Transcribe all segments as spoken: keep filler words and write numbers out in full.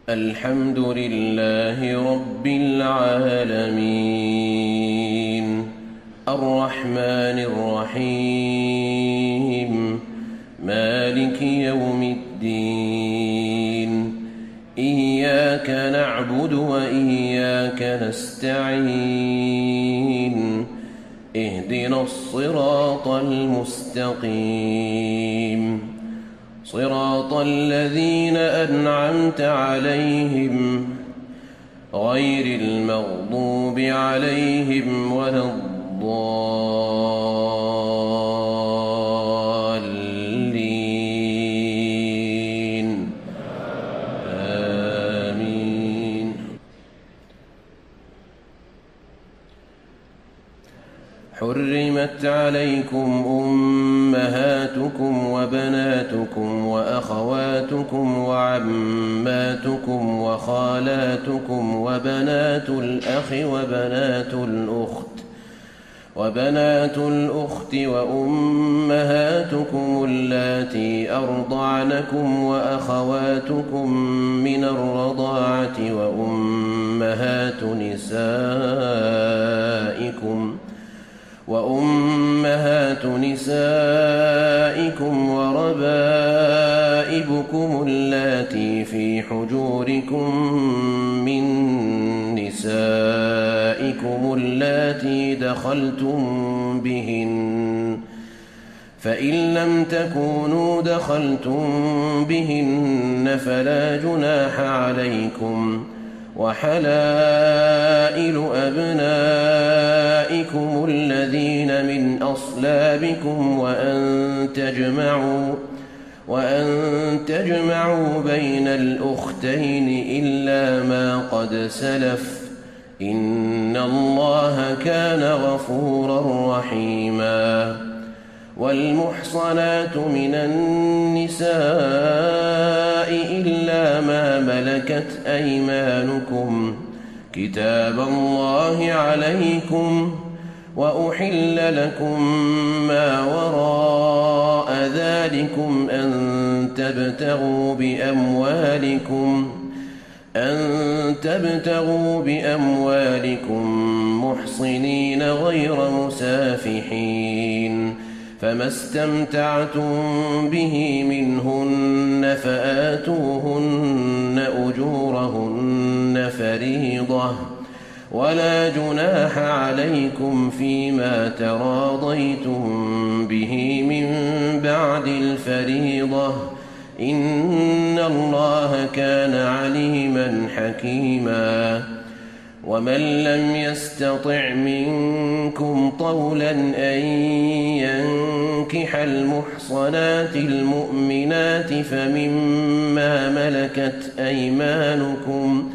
الحمد لله رب العالمين الرحمن الرحيم مالك يوم الدين إياك نعبد وإياك نستعين اهدنا الصراط المستقيم صراط الذين أنعمت عليهم غير المغضوب عليهم ولا الضالين آمين. حرمت عليكم أمهاتكم وبناتكم وأخواتكم وعماتكم وخالاتكم وبنات الأخ وبنات الأخت وبنات الأخت وأمهاتكم اللاتي أرضعنكم وأخواتكم من الرضاعة وأمهات نسائكم وأمهات نسائكم وربائبكم اللاتي في حجوركم من نسائكم اللاتي دخلتم بهن فإن لم تكونوا دخلتم بهن فلا جناح عليكم وحلائل أبنائكم الذين من أصلابكم وأن تجمعوا وأن تجمعوا بين الأختين إلا ما قد سلف إن الله كان غفورا رحيما. والمحصنات من النساء إلا ما ملكت أيمانكم كتاب الله عليكم وأحل لكم ما وراء ذلكم أن تبتغوا بأموالكم أن تبتغوا بأموالكم محصنين غير مسافحين فما استمتعتم به منهن فآتوهن أجورهن فريضة ولا جناح عليكم فيما تراضيتم به من بعد الفريضة إن الله كان عليما حكيما. ومن لم يستطع منكم طولا أن ينكح المحصنات المؤمنات فمما ملكت أيمانكم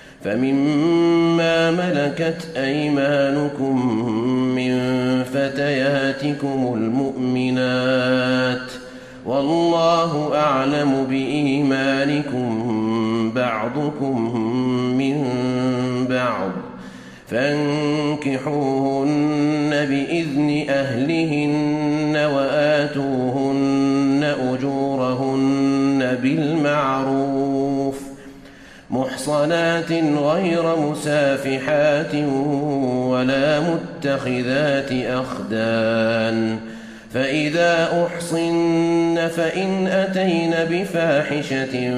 فمما ملكت أيمانكم من فتياتكم المؤمنات والله أعلم بإيمانكم بعضكم من بعض فانكحوهن بإذن أهلهن وآتوهن أجورهن بالمعروف محصنات غير مسافحات ولا متخذات أخدان فإذا أحصن فإن أتين بفاحشة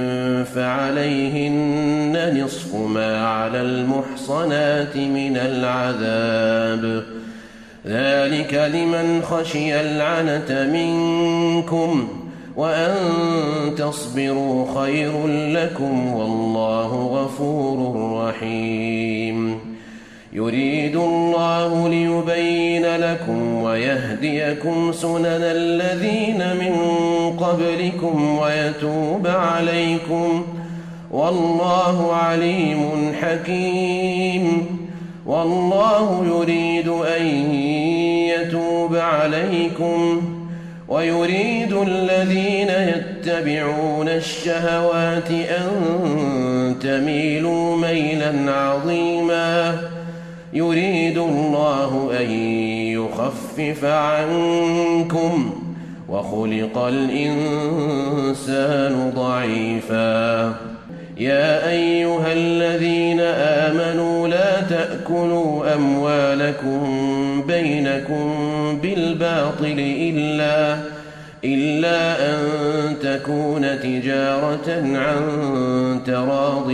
فعليهن نصف ما على المحصنات من العذاب ذلك لمن خشي العنة منكم وأن تصبروا خير لكم والله غفور رحيم. يريد الله ليبين لكم ويهديكم سنن الذين من قبلكم ويتوب عليكم والله عليم حكيم. والله يريد أن يتوب عليكم ويريد الذين يتبعون الشهوات أن تميلوا ميلا عظيما. يريد الله أن يخفف عنكم وخلق الإنسان ضعيفا يا أيها الذين آمنوا لا تأكلوا أموالكم بينكم بالباطل إلا إلا أن تكون تجارة عن تراض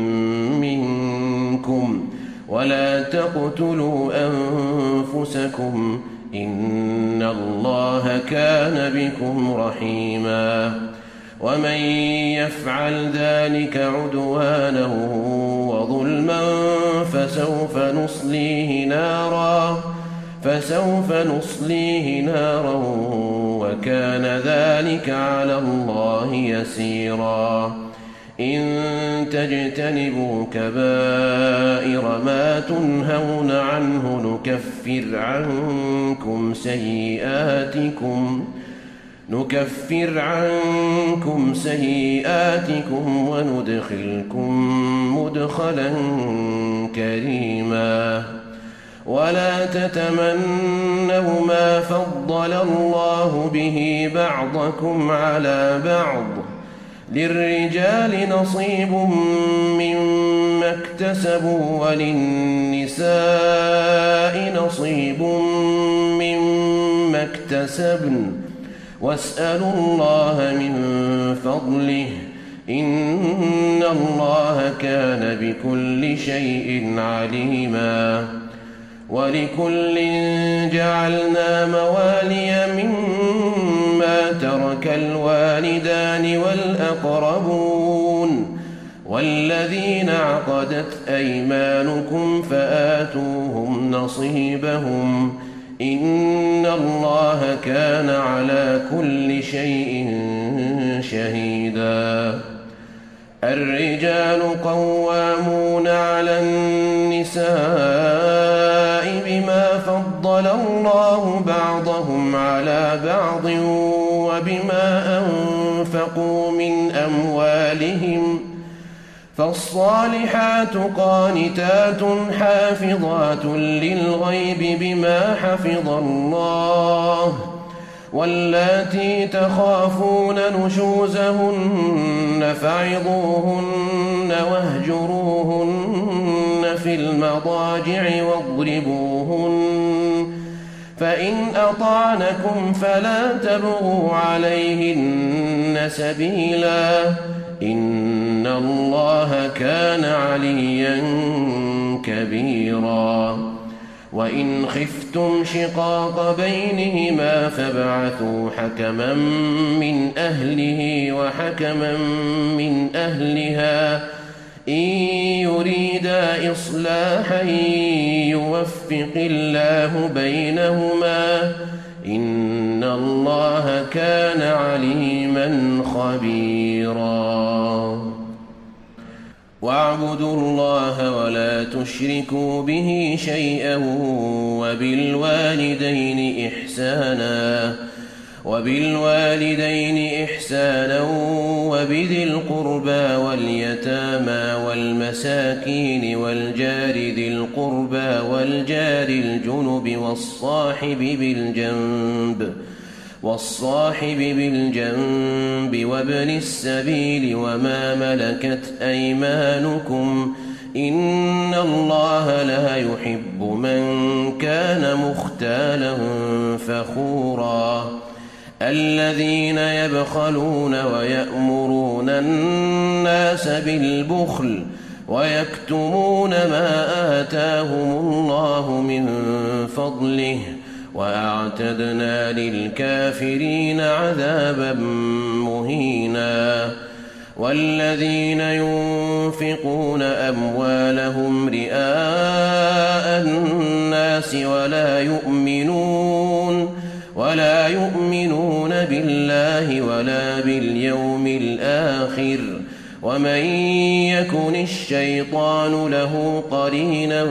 منكم ولا تقتلوا أنفسكم إن الله كان بكم رحيما ومن يفعل ذلك عدوانا وظلما فسوف نصليه نارا فسوف نصليه نارا وكان ذلك على الله يسيرا إن تجتنبوا كبائر ما تنهون عنه نكفر عنكم سيئاتكم نكفر عنكم سيئاتكم وندخلكم مدخلا كريما ولا تتمنوا ما فضل الله به بعضكم على بعض للرجال نصيب مما اكتسبوا وللنساء نصيب مما اكتسبن واسألوا الله من فضله إن الله كان بكل شيء عليما ولكل جعلنا موالي مما ترك الوالدان والأقربون والذين عقدت أيمانكم فآتوهم نصيبهم إن الله كان على كل شيء شهيدا الرجال قوامون على النساء بما فضل الله بعضهم على بعض وبما أنفقوا من أموالهم فالصالحات قانتات حافظات للغيب بما حفظ الله واللاتي تخافون نشوزهن فعظوهن واهجروهن في المضاجع واضربوهن فإن أطعنكم فلا تبغوا عليهن سبيلا إن الله كان عليا كبيرا وإن خفتم شقاق بينهما فابعثوا حكما من أهله وحكما من أهلها إن يريدا إصلاحا يوفق الله بينهما إن الله كان عليما خبيرا واعبدوا الله ولا تشركوا به شيئا وبالوالدين إحسانا وبالوالدين إحسانا وبذي القربى واليتامى والمساكين والجار ذي القربى والجار الجنب والصاحب بالجنب والصاحب بالجنب وابن السبيل وما ملكت أيمانكم إن الله لا يحب من كان مختالا فخورا الذين يبخلون ويأمرون الناس بالبخل ويكتمون ما آتاهم الله من فضله وأعتدنا للكافرين عذابا مهينا والذين ينفقون أموالهم رئاء الناس ولا يؤمنون ولا يؤمنون بالله ولا باليوم الآخر ومن يكن الشيطان له قرينا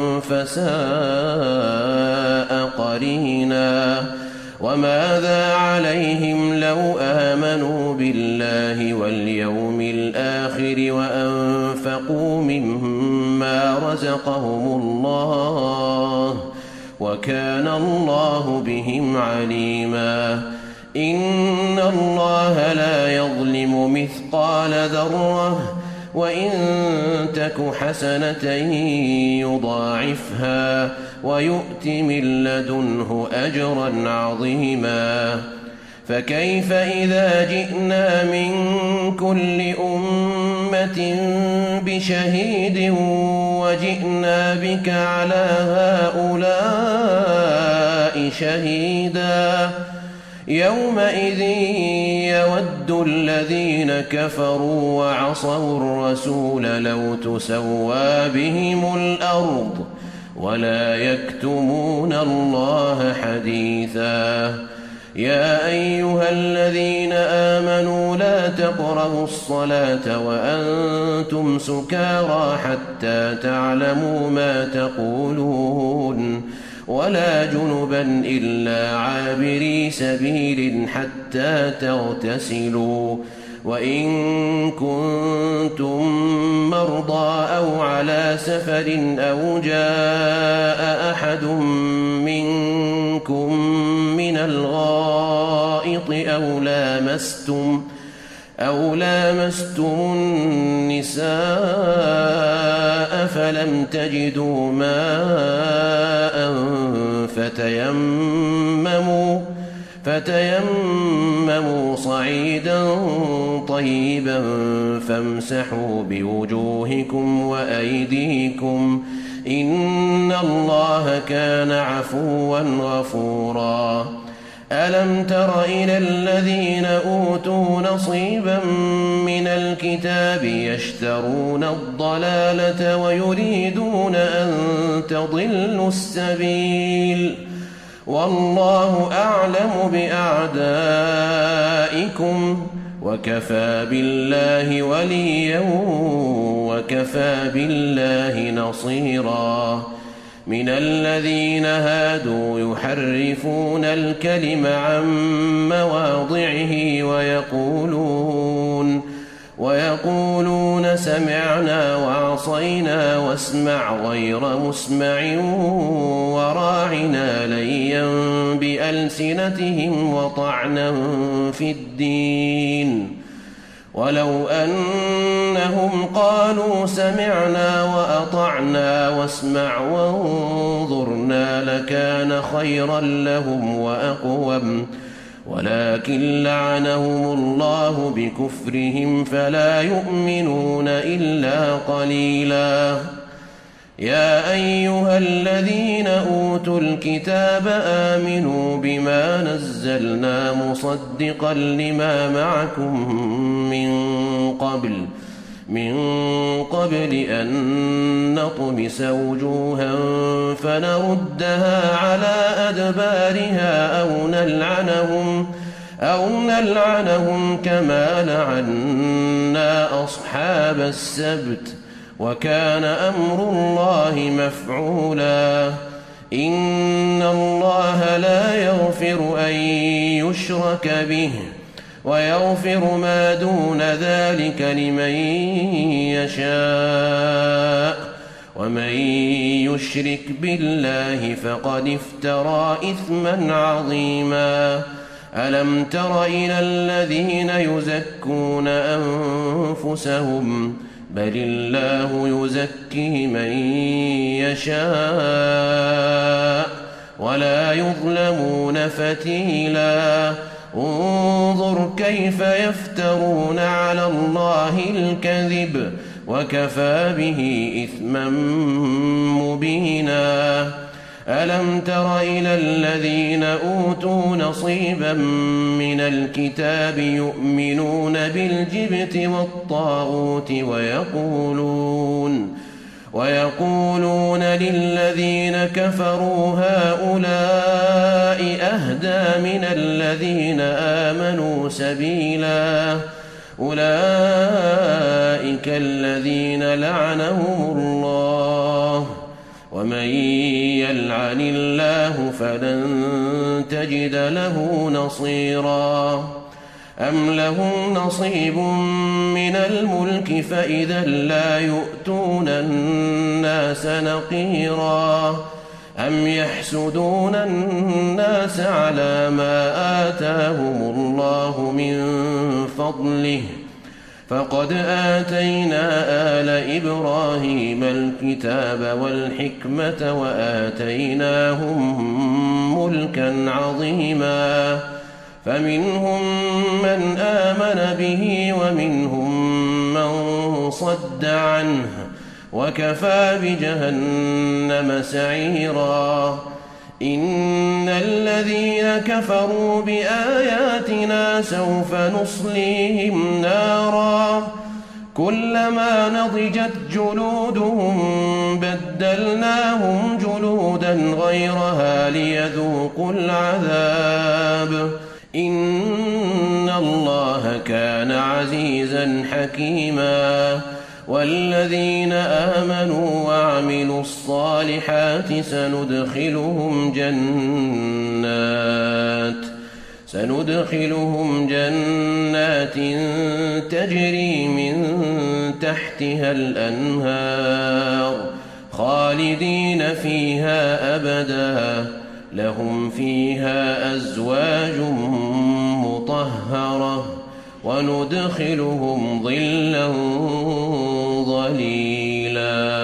فساء قرينا وماذا عليهم لو آمنوا بالله واليوم الآخر وأنفقوا مما رزقهم الله وكان الله بهم عليما إن الله لا يظلم مثقال ذرة وإن تك حسنة يضاعفها ويؤت من لدنه أجرا عظيما. فكيف إذا جئنا من كل أمة بشهيد وجئنا بك على هؤلاء شهيدا يومئذ يود الذين كفروا وعصوا الرسول لو تسوى بهم الأرض ولا يكتمون الله حديثا. يا أيها الذين آمنوا لا تقربوا الصلاة وأنتم سكارى حتى تعلموا ما تقولون ولا جنبا إلا عابري سبيل حتى تغتسلوا وإن كنتم مرضى أو على سفر أو جاء أحد منكم من الغائط أو لامستم أو لامستم النساء فلم تجدوا ماء فتيمموا فتيمموا صعيدا طيبا فامسحوا بوجوهكم وأيديكم إن الله كان عفوا غفورا. ألم تر إلى الذين أوتوا نصيبا من الكتاب يشترون الضلالة ويريدون أن تضلوا السبيل والله أعلم بأعدائكم وكفى بالله وليا وكفى بالله نصيرا. من الذين هادوا يحرفون الكلم عن مواضعه ويقولون ويقولون سمعنا وعصينا واسمع غير مسمع وراعنا ليا بألسنتهم وطعنا في الدين ولو أنهم قالوا سمعنا وأطعنا واسمع وانظرنا لكان خيرا لهم وأقوم ولكن لعنهم الله بكفرهم فلا يؤمنون إلا قليلا. يا أيها الذين أوتوا الكتاب آمنوا بما نزلنا مصدقا لما معكم من قبل من قبل أن نطمس وجوها فنردها على أدبارها أو نلعنهم أو نلعنهم كما لعنا أصحاب السبت وكان أمر الله مفعولا. إن الله لا يغفر أن يشرك به ويغفر ما دون ذلك لمن يشاء ومن يشرك بالله فقد افترى إثما عظيما. ألم تر إلى الذين يزكون أنفسهم بل الله يزكي من يشاء ولا يظلمون فتيلا. انظر كيف يفترون على الله الكذب وكفى به إثما مبينا. ألم تر إلى الذين أوتوا نصيبا من الكتاب يؤمنون بالجبت والطاغوت ويقولون ويقولون للذين كفروا هؤلاء أهدى من الذين آمنوا سبيلا. أولئك الذين لعنهم الله ومن يلعن الله فلن تجد له نصيرا. أم لهم نصيب من الملك فإذا لا يؤتون الناس نقيرا. أم يحسدون الناس على ما آتاهم الله من فضله فقد آتينا آل إبراهيم الكتاب والحكمة وآتيناهم ملكا عظيما فمنهم من آمن به ومنهم من صد عنه وكفى بجهنم سعيرا إن الذين كفروا بآياتنا سوف نصليهم نارا كلما نضجت جلودهم بدلناهم جلودا غيرها ليذوقوا العذاب إن الله كان عزيزا حكيما والذين آمنوا وعملوا الصالحات سندخلهم جنات سندخلهم جنات تجري من تحتها الأنهار خالدين فيها أبدا لهم فيها أزواج مطهرة وندخلهم ظلا ظليلا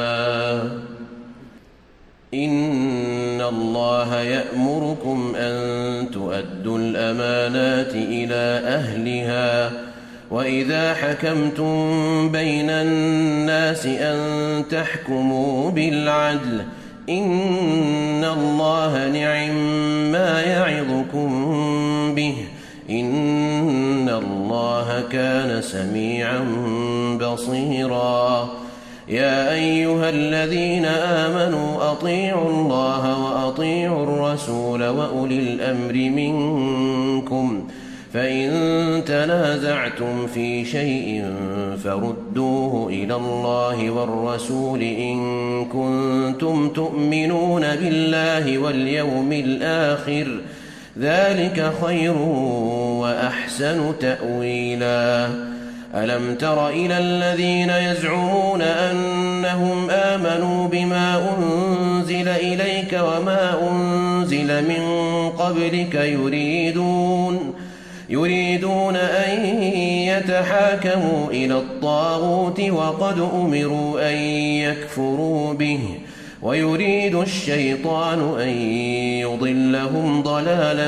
إن الله يأمركم أن تؤدوا الأمانات إلى أهلها وإذا حكمتم بين الناس أن تحكموا بالعدل إن الله نعم ما يعظكم به إن الله كان سميعا بصيرا يا أيها الذين آمنوا أطيعوا الله وأطيعوا الرسول وأولي الأمر منكم فإن تنازعتم في شيء فردوه إلى الله والرسول إن كنتم تؤمنون بالله واليوم الآخر ذلك خير وأحسن تأويلا ألم تر إلى الذين يزعمون أنهم آمنوا بما أنزل إليك وما أنزل من قبلك يريدون يريدون أن يتحاكموا إلى الطاغوت وقد أمروا أن يكفروا به ويريد الشيطان أن يضلهم ضلالا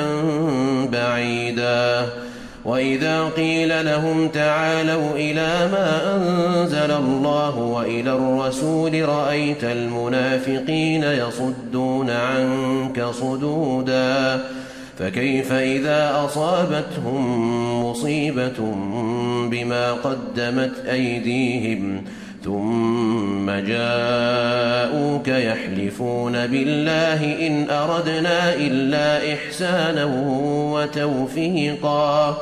بعيدا وإذا قيل لهم تعالوا إلى ما أنزل الله وإلى الرسول رأيت المنافقين يصدون عنك صدودا فكيف إذا أصابتهم مصيبة بما قدمت أيديهم ثم جاءوك يحلفون بالله إن أردنا إلا إحسانا وتوفيقا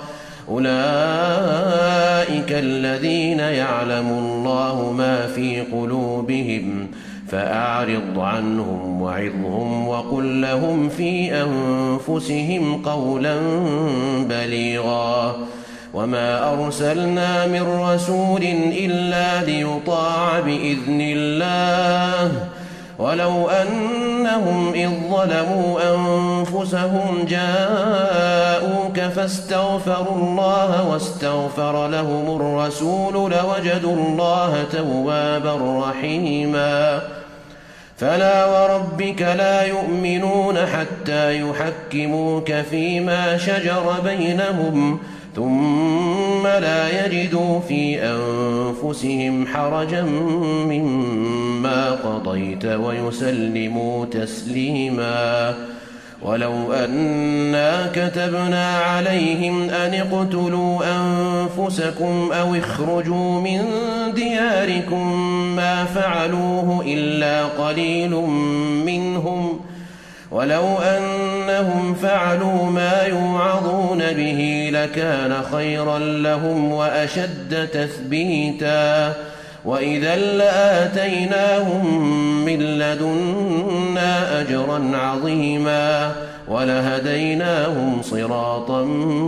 أولئك الذين يعلم الله ما في قلوبهم فأعرض عنهم وعظهم وقل لهم في أنفسهم قولا بليغا وما أرسلنا من رسول إلا ليطاع بإذن الله ولو أنهم إذ ظلموا أنفسهم جاءوك فاستغفروا الله واستغفر لهم الرسول لوجدوا الله توابا رحيما فلا وربك لا يؤمنون حتى يحكموك فيما شجر بينهم ثم لا يجدوا في أنفسهم حرجا مما قضيت ويسلموا تسليما ولو أنا كتبنا عليهم أن اقتلوا أنفسكم أو اخرجوا من دياركم ما فعلوه إلا قليل منهم ولو أنهم فعلوا ما يوعظون به لكان خيرا لهم وأشد تثبيتا وإذا لآتيناهم من لدنا أجرا عظيما ولهديناهم صراطا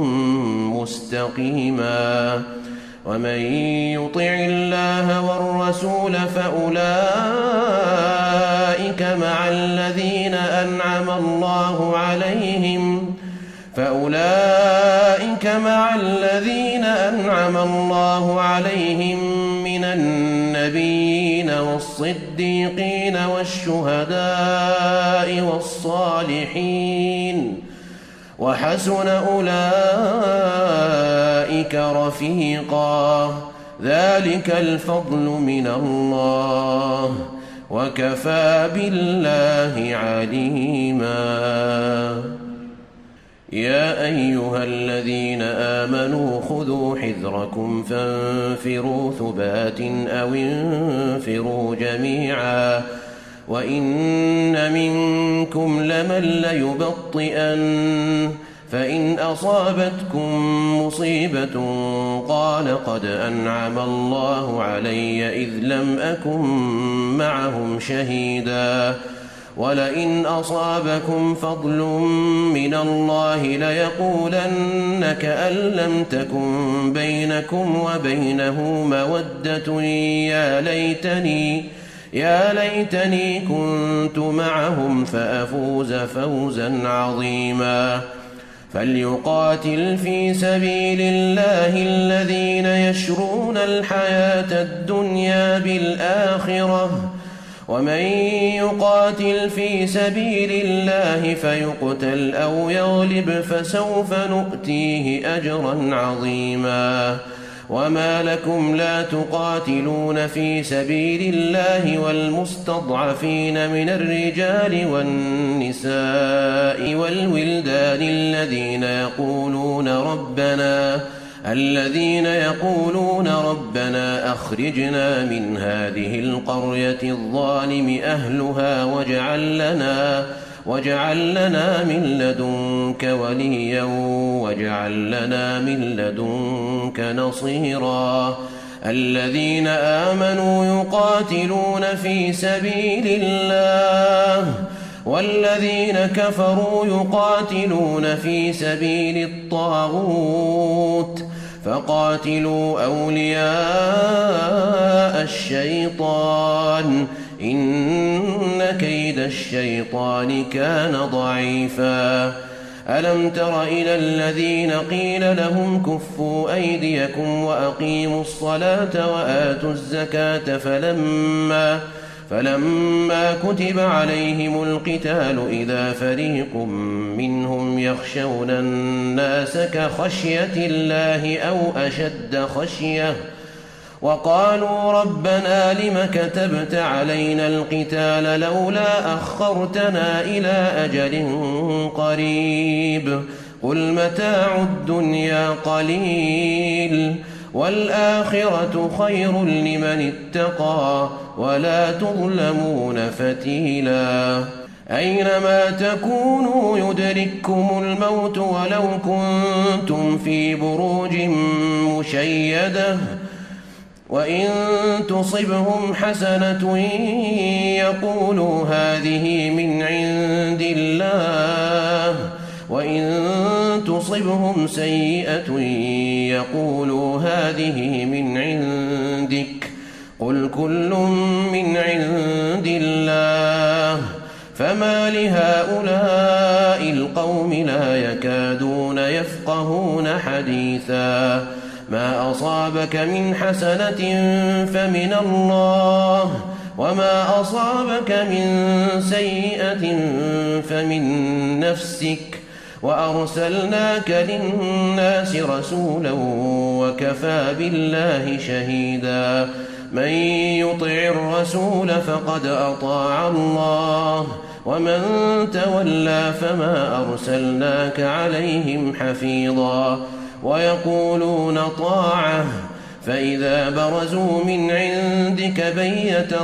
مستقيما ومن يطع الله والرسول فأولئك مع الذين أنعم الله عليهم فأولئك مع الذين أنعم الله عليهم من النبيين والصديقين والشهداء والصالحين وحسن أولئك رفيقا ذلك الفضل من الله وكفى بالله عليما. يا أيها الذين آمنوا خذوا حذركم فانفروا ثبات أو انفروا جميعا وإن منكم لمن ليبطئن فإن أصابتكم مصيبة قال قد أنعم الله علي إذ لم أكن معهم شهيدا ولئن أصابكم فضل من الله ليقولن كأن لم تكن بينكم وبينه مودة يا ليتني يا ليتني كنت معهم فأفوز فوزا عظيما. فليقاتل في سبيل الله الذين يشرون الحياة الدنيا بالآخرة ومن يقاتل في سبيل الله فيقتل أو يغلب فسوف نؤتيه أجرا عظيما. وما لكم لا تقاتلون في سبيل الله والمستضعفين من الرجال والنساء والولدان الذين يقولون ربنا الذين يقولون ربنا أخرجنا من هذه القرية الظالم أهلها واجعل لنا واجعل لنا من لدنك وليا واجعل لنا من لدنك نصيرا. الذين آمنوا يقاتلون في سبيل الله والذين كفروا يقاتلون في سبيل الطاغوت فقاتلوا أولياء الشيطان إن كيد الشيطان كان ضعيفا. ألم تر إلى الذين قيل لهم كفوا أيديكم وأقيموا الصلاة وآتوا الزكاة فلما فلما كتب عليهم القتال إذا فريق منهم يخشون الناس كخشية الله أو أشد خشية وقالوا ربنا لم كتبت علينا القتال لولا أخرتنا إلى أجل قريب قل متاع الدنيا قليل والآخرة خير لمن اتقى ولا تظلمون فتيلا. أينما تكونوا يدرككم الموت ولو كنتم في بروج مشيدة وإن تصبهم حسنة يقولوا هذه من عند الله وإن تصبهم سيئة يقولوا هذه من عندك قل كل من عند الله فما لهؤلاء القوم لا يكادون يفقهون حديثا. ما أصابك من حسنة فمن الله وما أصابك من سيئة فمن نفسك وأرسلناك للناس رسولا وكفى بالله شهيدا. من يطع الرسول فقد أطاع الله ومن تولى فما أرسلناك عليهم حفيظا. ويقولون طاعة فإذا برزوا من عندك بيت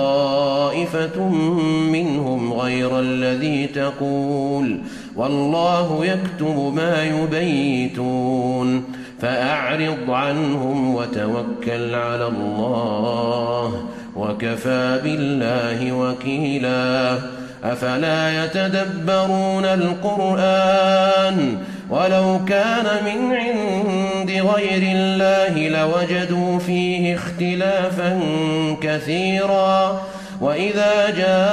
طائفة منهم غير الذي تقول والله يكتب ما يبيتون فأعرض عنهم وتوكل على الله وكفى بالله وكيلا. أفلا يتدبرون القرآن ولو كان من عند غير الله لوجدوا فيه اختلافا كثيرا. وإذا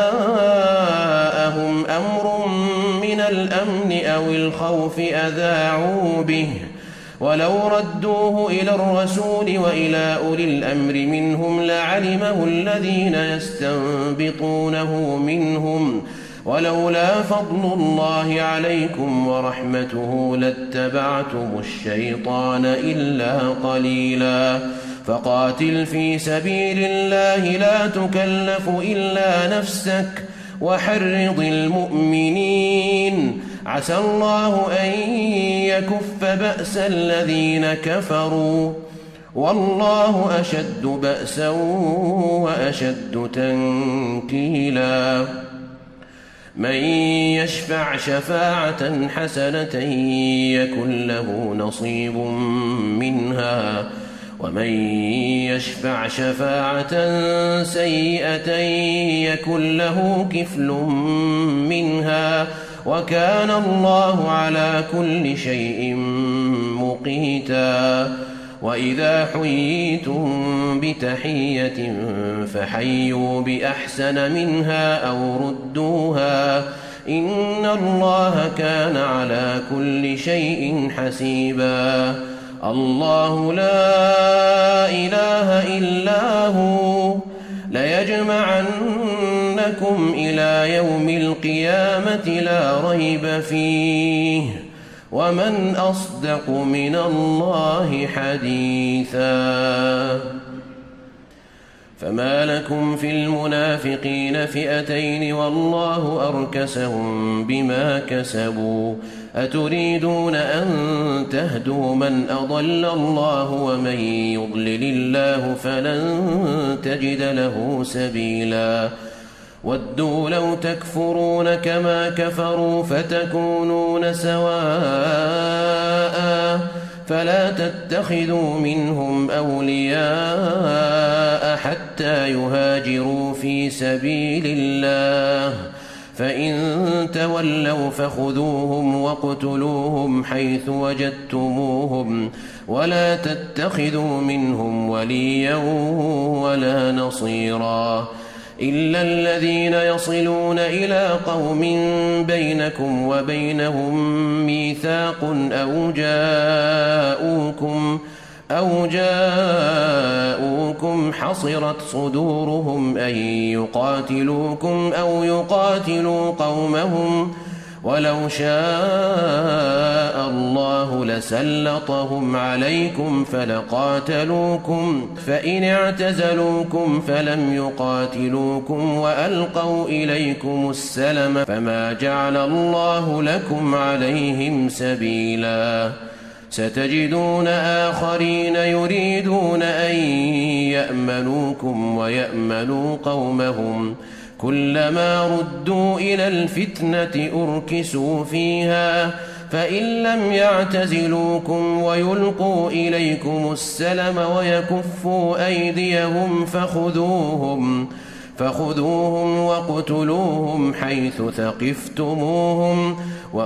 جاءهم أمر من الأمن أو الخوف أذاعوا به ولو ردوه إلى الرسول وإلى أولي الأمر منهم لعلمه الذين يستنبطونه منهم ولولا فضل الله عليكم ورحمته لاتبعتم الشيطان إلا قليلا فقاتل في سبيل الله لا تكلف إلا نفسك وحرض المؤمنين عسى الله أن يكف بأس الذين كفروا والله أشد بأسا وأشد تنكيلا من يشفع شفاعة حسنة يكن له نصيب منها ومن يشفع شفاعة سيئة يكن له كفل منها وكان الله على كل شيء مقيتا وإذا حييتم بتحية فحيوا بأحسن منها أو ردوها إن الله كان على كل شيء حسيبا الله لا إله إلا هو ليجمعنكم إلى يوم القيامة لا ريب فيه ومن أصدق من الله حديثا فما لكم في المنافقين فئتين والله أركسهم بما كسبوا أتريدون أن تهدوا من أضل الله ومن يضلل الله فلن تجد له سبيلا ودوا لو تكفرون كما كفروا فتكونون سواء فلا تتخذوا منهم أولياء حتى يهاجروا في سبيل الله فإن تولوا فخذوهم واقتلوهم حيث وجدتموهم ولا تتخذوا منهم وليا ولا نصيرا إلا الذين يصلون إلى قوم بينكم وبينهم ميثاق أو جاءوكم أو جاءوكم حصرت صدورهم أن يقاتلوكم أو يقاتلوا قومهم ولو شاء الله لسلطهم عليكم فلقاتلوكم فإن اعتزلوكم فلم يقاتلوكم وألقوا إليكم السلم فما جعل الله لكم عليهم سبيلا ستجدون آخرين يريدون أن يأمنوكم ويأمنوا قومهم كلما ردوا إلى الفتنة أركسوا فيها فإن لم يعتزلوكم ويلقوا إليكم السلم ويكفوا أيديهم فخذوهم فخذوهم واقتلوهم حيث ثقفتموهم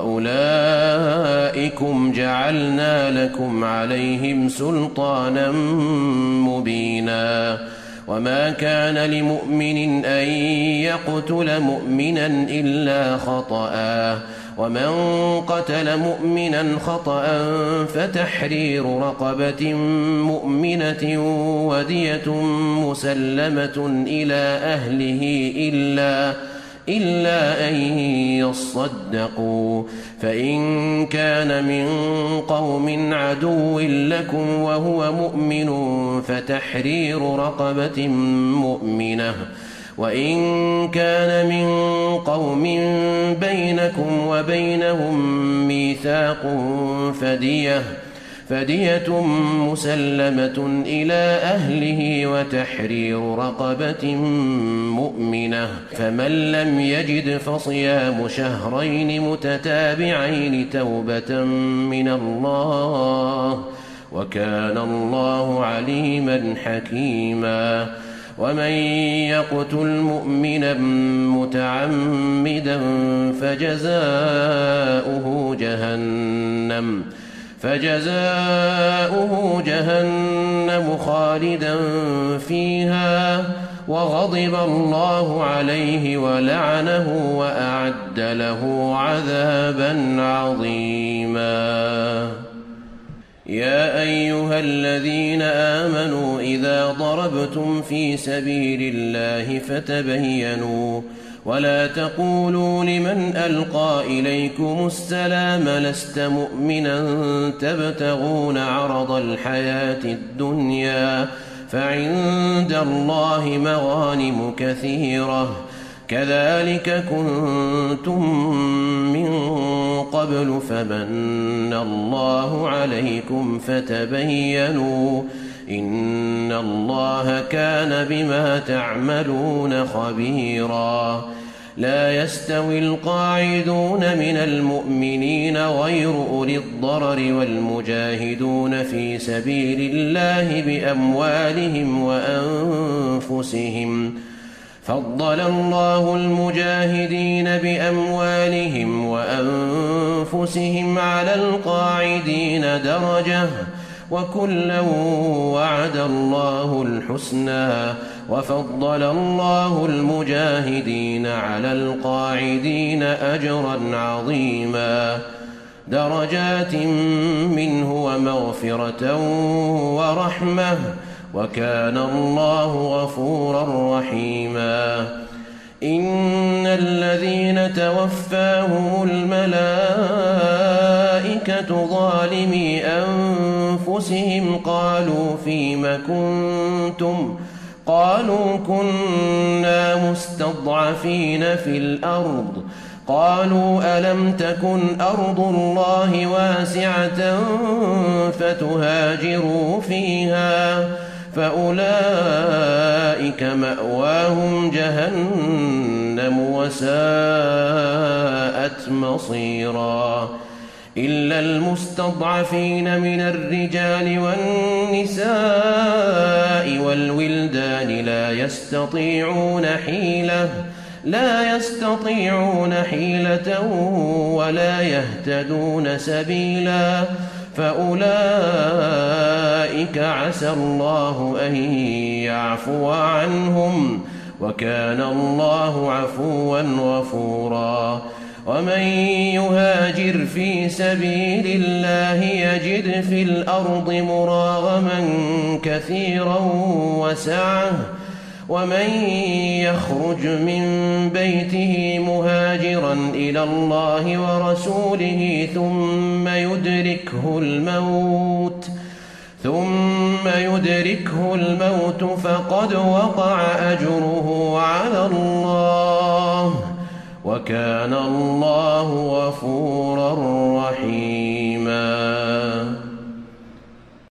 وأولئكم جعلنا لكم عليهم سلطانا مبينا وما كان لمؤمن أن يقتل مؤمنا إلا خطأ ومن قتل مؤمنا خطأ فتحرير رقبة مؤمنة ودية مسلمة إلى أهله إلا إلا أن يصدقوا فإن كان من قوم عدو لكم وهو مؤمن فتحرير رقبة مؤمنة وإن كان من قوم بينكم وبينهم ميثاق فدية فدية مسلمة إلى أهله وتحرير رقبة مؤمنة فمن لم يجد فصيام شهرين متتابعين توبة من الله وكان الله عليما حكيما ومن يقتل مؤمنا متعمدا فجزاؤه جهنم فجزاؤه جهنم خالدا فيها وغضب الله عليه ولعنه وأعد له عذابا عظيما يا أيها الذين آمنوا إذا ضربتم في سبيل الله فتبينوا ولا تقولوا لمن ألقى إليكم السلام لست مؤمنا تبتغون عرض الحياة الدنيا فعند الله مغانم كثيرة كذلك كنتم من قبل فمن الله عليكم فتبينوا إن الله كان بما تعملون خبيرا لا يستوي القاعدون من المؤمنين غير أولي الضرر والمجاهدون في سبيل الله بأموالهم وأنفسهم فضل الله المجاهدين بأموالهم وأنفسهم على القاعدين درجة وكلا وعد الله الحسنى وفضل الله المجاهدين على القاعدين أجرا عظيما درجات منه ومغفرة ورحمة وكان الله غفورا رحيما إن الذين توفاهم الملائكة ظالمي أنفسهم قالوا فيم كنتم قالوا كنا مستضعفين في الأرض قالوا ألم تكن أرض الله واسعة فتهاجروا فيها فأولئك مأواهم جهنم وساءت مصيرا إلا المستضعفين من الرجال والنساء والولدان لا يستطيعون حيلة لا يستطيعون حيلة ولا يهتدون سبيلا فأولئك عسى الله أن يعفو عنهم وكان الله عفوا غفورا ومن يهاجر في سبيل الله يجد في الأرض مراغما كثيرا وسعة ومن يخرج من بيته مهاجرا إلى الله ورسوله ثم يدركه الموت ثم يدركه الموت فقد وقع أجره على الله وكان الله غفورا رحيما